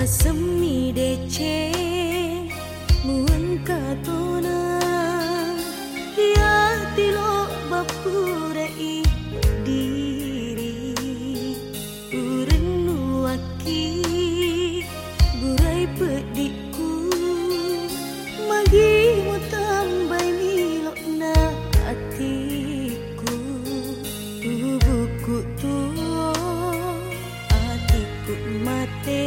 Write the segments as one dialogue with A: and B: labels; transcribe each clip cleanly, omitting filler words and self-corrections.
A: semi dece mun katona dia tilo bapurei diri urenu aki burai pedikku magi mu tambai milokna atiku tubuhku tuo atiku mate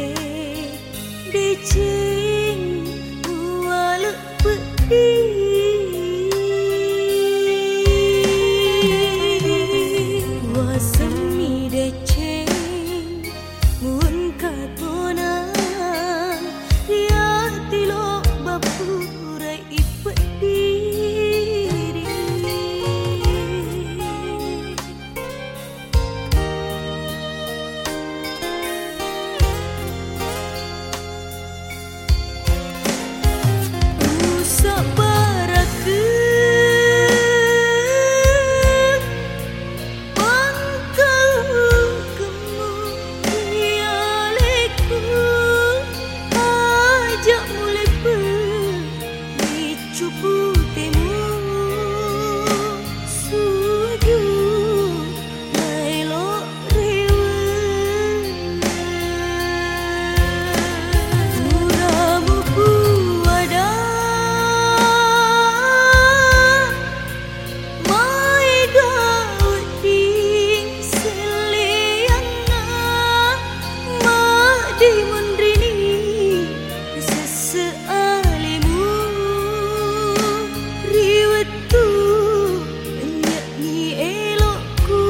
A: dicing walau pedih wasemi deceng mun katona dia tilo bapurai pediri usak baraka bangkau kemulialeku ajak mulai dicupu temu suju mailo rewa uramu puada mai daud ding seliana ma di mundrini sesealimu riwetu nyanyi elokku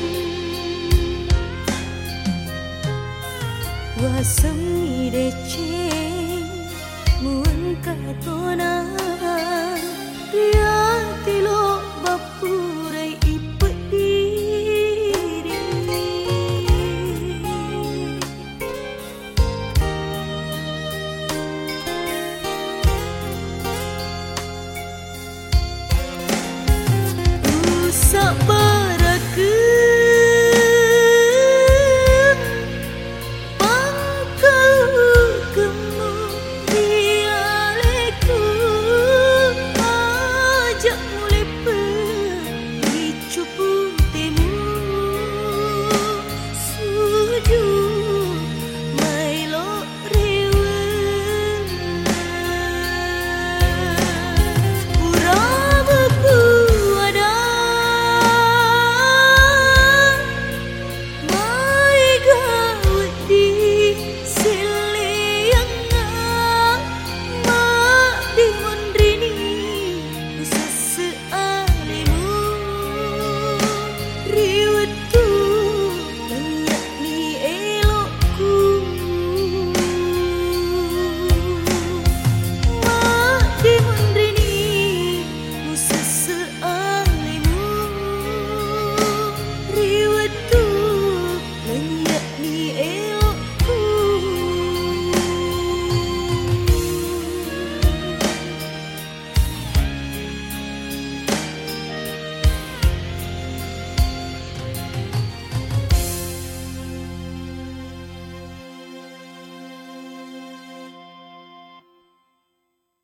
A: wasemi dece